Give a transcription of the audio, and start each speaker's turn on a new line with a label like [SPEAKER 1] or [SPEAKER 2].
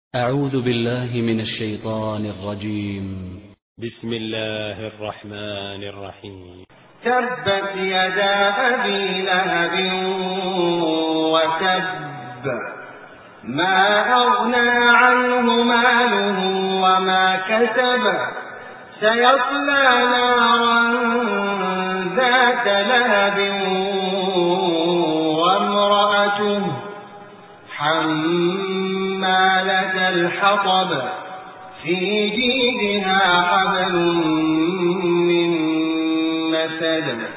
[SPEAKER 1] أعوذ بالله من الشيطان الرجيم.
[SPEAKER 2] بسم الله الرحمن الرحيم.
[SPEAKER 3] تبت يدا أبي لهب وتب ما أغنى عنه ماله وما كسب سيصلى نارا ذات لهب وامرأته حمالة الحطب في جيدها حبل من مسد